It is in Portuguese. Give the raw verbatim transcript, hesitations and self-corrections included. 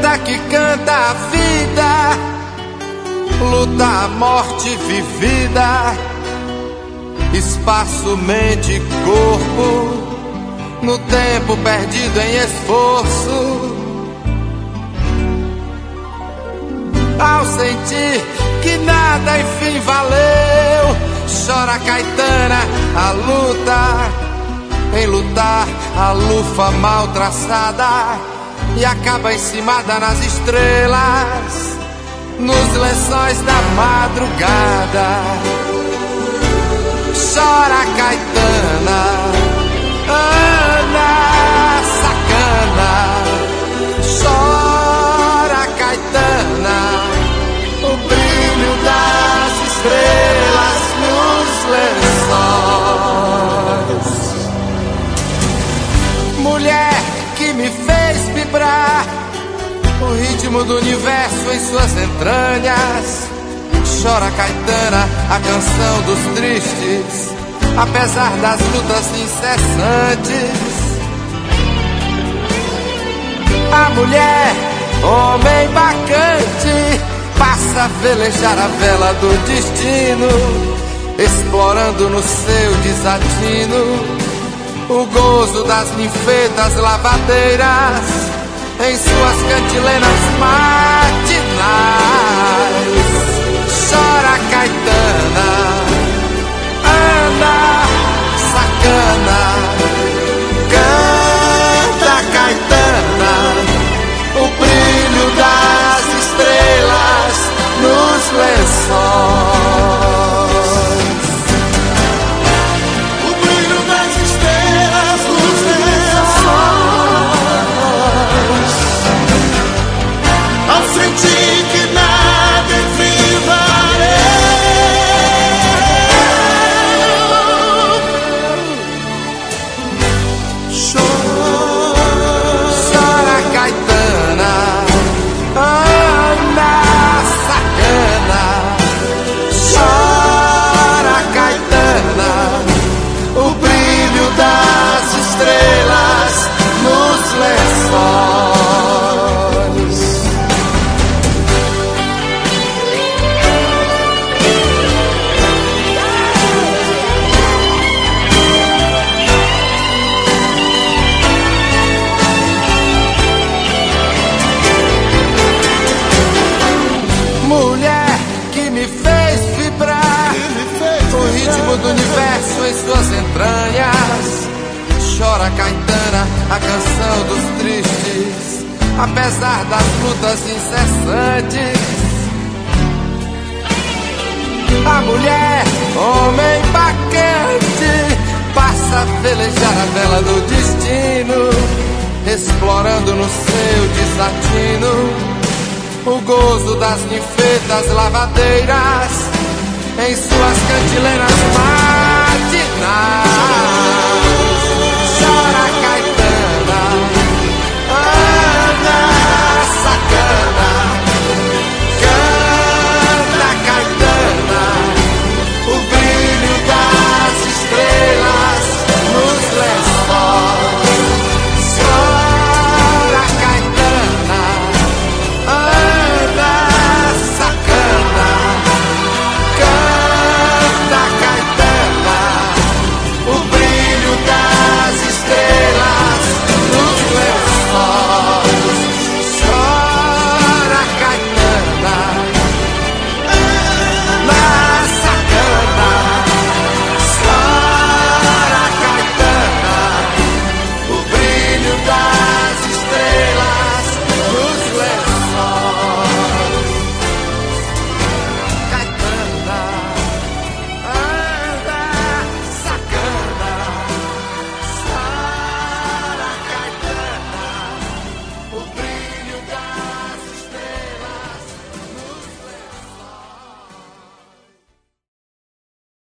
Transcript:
banda que canta a vida, luta a morte vivida, espaço, mente e corpo, no tempo perdido em esforço. Ao sentir que nada enfim valeu, chora Caetana a luta, em lutar a lufa mal traçada, e acaba encimada nas estrelas, nos lençóis da madrugada. Chora Caetana, Ana sacana, chora Caetana, o brilho das estrelas nos lençóis. Mulher que me fez vibrar o ritmo do universo em suas entranhas, chora Caetana, a canção dos tristes, apesar das lutas incessantes. A mulher, homem bacante, passa a velejar a vela do destino, explorando no seu desatino o gozo das ninfetas lavadeiras em suas cantilenas matinais. Chora Caetana, Ana sacana, canta Caetana, o brilho das estrelas nos lençóis. O brilho das estrelas nos lençóis. Ao sentir que nada enfim do universo em suas entranhas, chora Caetana, a canção dos tristes, apesar das lutas incessantes. A mulher, homem bacante, passa a velejar a vela do destino, explorando no seu desatino o gozo das ninfetas lavadeiras em suas cantilenas matinais.